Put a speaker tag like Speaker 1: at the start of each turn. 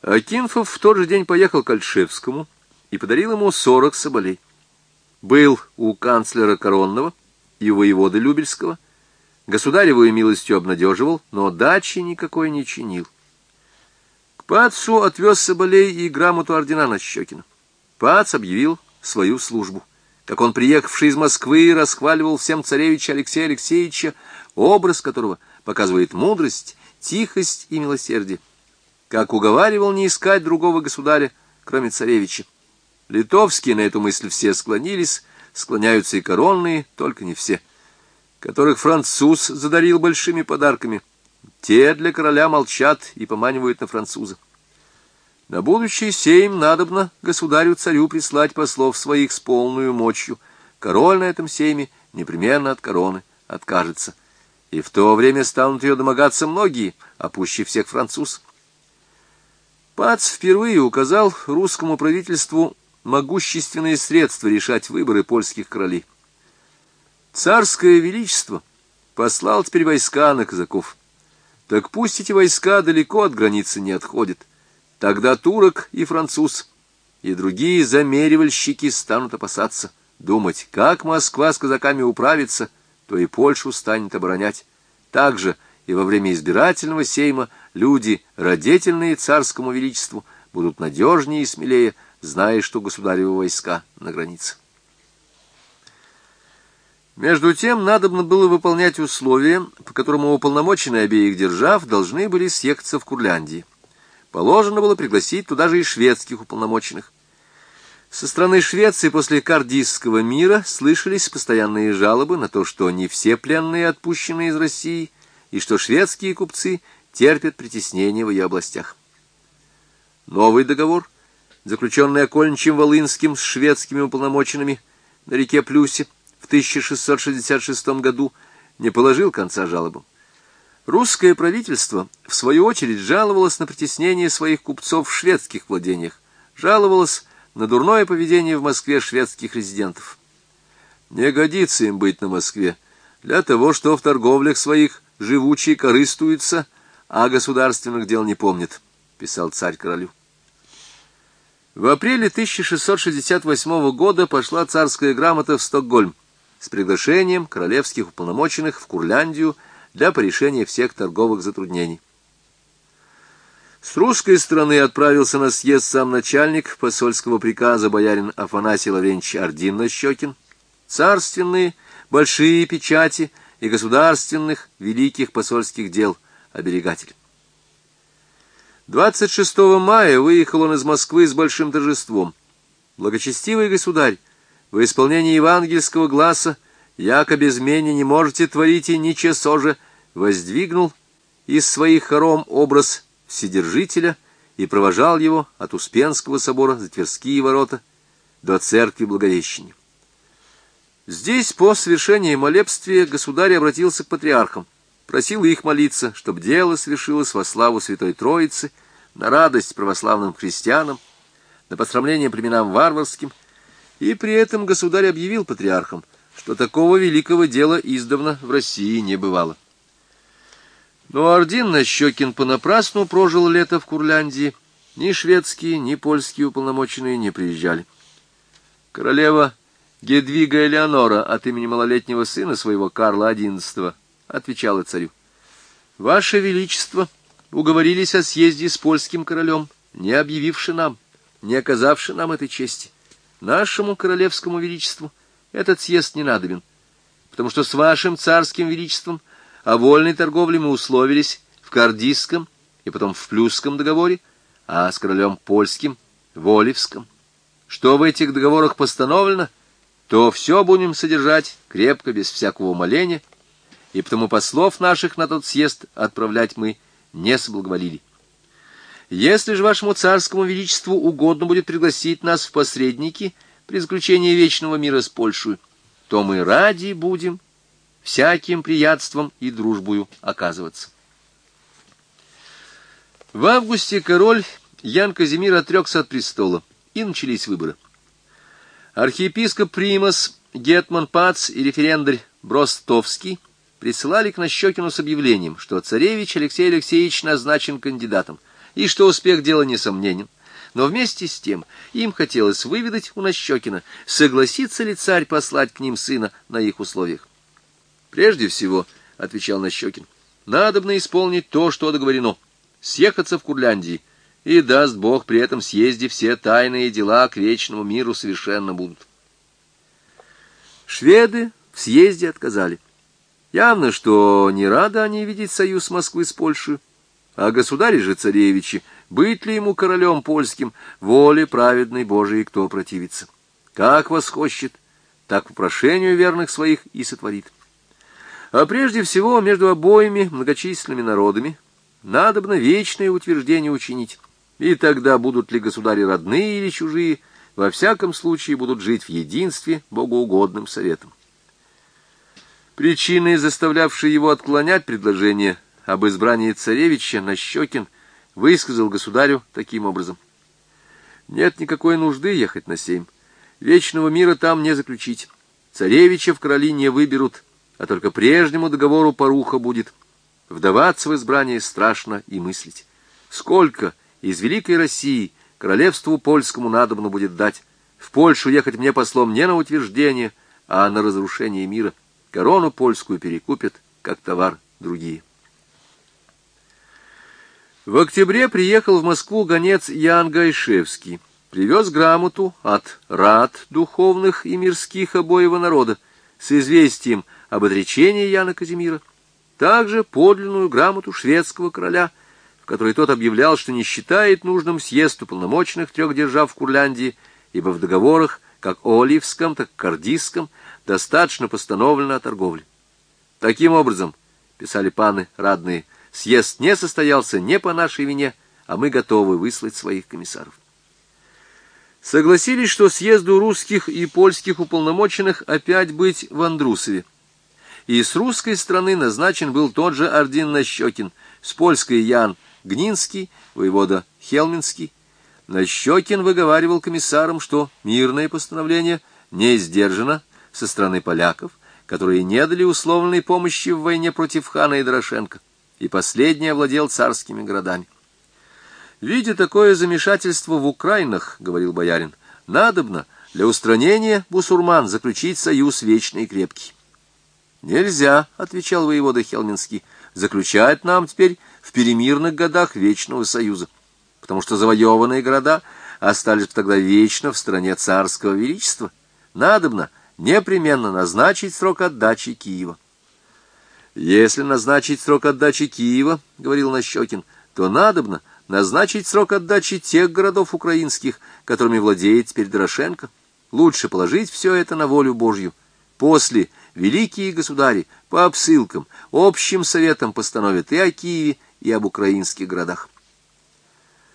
Speaker 1: Акинфов в тот же день поехал к Ольшевскому и подарил ему 40 соболей. Был у канцлера Коронного и у воеводы Любельского, государевою милостью обнадеживал, но дачи никакой не чинил. К Пацу отвез соболей и грамоту ордена Нащекина. Пац объявил свою службу. Как он, приехавший из Москвы, расхваливал всем царевича Алексея Алексеевича, образ которого показывает мудрость, тихость и милосердие. Как уговаривал не искать другого государя, кроме царевича. Литовские на эту мысль все склонились, склоняются и коронные, только не все. Которых француз задарил большими подарками, те для короля молчат и поманивают на француза. На будущий сейм надобно государю-царю прислать послов своих с полную мочью. Король на этом сейме непременно от короны откажется. И в то время станут ее домогаться многие, а пуще всех француз. Пац впервые указал русскому правительству могущественные средства решать выборы польских королей. Царское величество послал теперь войска на казаков. Так пусть эти войска далеко от границы не отходят. Тогда турок и француз, и другие замеривальщики станут опасаться, думать, как Москва с казаками управится, то и Польшу станет оборонять. Так же и во время избирательного сейма люди, радетельные царскому величеству, будут надежнее и смелее, зная, что государевы войска на границе. Между тем, надобно было выполнять условия, по которым уполномоченные обеих держав должны были съехаться в Курляндии. Положено было пригласить туда же и шведских уполномоченных. Со стороны Швеции после Кардистского мира слышались постоянные жалобы на то, что не все пленные отпущены из России, и что шведские купцы терпят притеснение в ее областях. Новый договор, заключенный Окольничем-Волынским с шведскими уполномоченными на реке Плюсе в 1666 году, не положил конца жалобам. Русское правительство, в свою очередь, жаловалось на притеснение своих купцов в шведских владениях, жаловалось на дурное поведение в Москве шведских резидентов. Не годится им быть на Москве для того, что в торговлях своих живучие корыстуются, а государственных дел не помнят, писал царь королю. В апреле 1668 года пошла царская грамота в Стокгольм с приглашением королевских уполномоченных в Курляндию для порешения всех торговых затруднений. С русской стороны отправился на съезд сам начальник посольского приказа боярин Афанасий Лаврентьевич Ордин-Нащекин, царственные большие печати и государственных великих посольских дел оберегатель. 26 мая выехал он из Москвы с большим торжеством. Благочестивый государь, во исполнении евангельского гласа «Яко без меня не можете творить и ничего же», воздвигнул из своих хором образ Вседержителя и провожал его от Успенского собора за Тверские ворота до церкви Благовещения. Здесь, по свершении молебствия, государь обратился к патриархам, просил их молиться, чтобы дело свершилось во славу Святой Троицы, на радость православным христианам, на посрамление племенам варварским, и при этом государь объявил патриархам, что такого великого дела издавна в России не бывало. Но Ордин-Нащекин понапрасну прожил лето в Курляндии, ни шведские, ни польские уполномоченные не приезжали. Королева Гедвига Элеонора от имени малолетнего сына своего Карла XI отвечала царю: «Ваше Величество уговорились о съезде с польским королем, не объявивши нам, не оказавши нам этой чести. Нашему королевскому величеству этот съезд не надобен, потому что с вашим царским величеством о вольной торговле мы условились в Кардистском и потом в Плюсском договоре, а с королем польским — в Оливском. Что в этих договорах постановлено, то все будем содержать крепко, без всякого умаления, и потому послов наших на тот съезд отправлять мы не соблаговолили. Если же вашему царскому величеству угодно будет пригласить нас в посредники при заключении вечного мира с Польшей, то мы ради будем всяким приятством и дружбою оказываться». В августе король Ян Казимир отрекся от престола, и начались выборы. Архиепископ Примас, гетман Пац и референдарь Бростовский присылали к Нащекину с объявлением, что царевич Алексей Алексеевич назначен кандидатом, и что успех дела несомненен. Но вместе с тем им хотелось выведать у Нащекина, согласится ли царь послать к ним сына на их условиях. «Прежде всего, — отвечал Нащекин, — надобно исполнить то, что договорено, съехаться в Курляндии, и даст Бог при этом съезде все тайные дела к вечному миру совершенно будут». Шведы в съезде отказали. Явно, что не рады они видеть союз Москвы с Польшей, а государь же царевичи, быть ли ему королем польским, воле праведной Божией кто противится. Как восхощет, так по прошению верных своих и сотворит. А прежде всего между обоими многочисленными народами надобно вечное утверждение учинить, и тогда будут ли государи родные или чужие, во всяком случае будут жить в единстве богоугодным советом. Причиной, заставлявшей его отклонять предложение об избрании царевича, Нащекин высказал государю таким образом: «Нет никакой нужды ехать на Сейм, вечного мира там не заключить, царевича в короли не выберут, а только прежнему договору поруха будет. Вдаваться в избрание страшно и мыслить. Сколько из великой России королевству польскому надобно будет дать? В Польшу ехать мне послом не на утверждение, а на разрушение мира. Корону польскую перекупят, как товар другие». В октябре приехал в Москву гонец Ян Гайшевский. Привез грамоту от рад духовных и мирских обоего народа с известием об отречении Яна Казимира, также подлинную грамоту шведского короля, в которой тот объявлял, что не считает нужным съезд уполномоченных 3 держав в Курляндии, ибо в договорах, как Оливском, так и Кардийском, достаточно постановлено о торговле. Таким образом, писали паны радные, съезд не состоялся не по нашей вине, а мы готовы выслать своих комиссаров. Согласились, что съезду русских и польских уполномоченных опять быть в Андрусове. И с русской стороны назначен был тот же Ордин Нащекин, с польской Ян Гнинский, воевода Хелминский. Нащекин выговаривал комиссарам, что мирное постановление не сдержано со стороны поляков, которые не дали условленной помощи в войне против хана и Дорошенко, и последний овладел царскими городами. «Видя такое замешательство в Украинах, — говорил боярин, — надобно для устранения бусурман заключить союз вечный и крепкий». «Нельзя, — отвечал воевода Хелминский, — заключать нам теперь в перемирных годах вечного союза, потому что завоеванные города остались бы тогда вечно в стране царского величества. Надобно непременно назначить срок отдачи Киева». «Если назначить срок отдачи Киева, — говорил Нащекин, — то надобно назначить срок отдачи тех городов украинских, которыми владеет теперь Дорошенко. Лучше положить все это на волю Божью. После великие государи по обсылкам, общим советам постановят и о Киеве, и об украинских городах».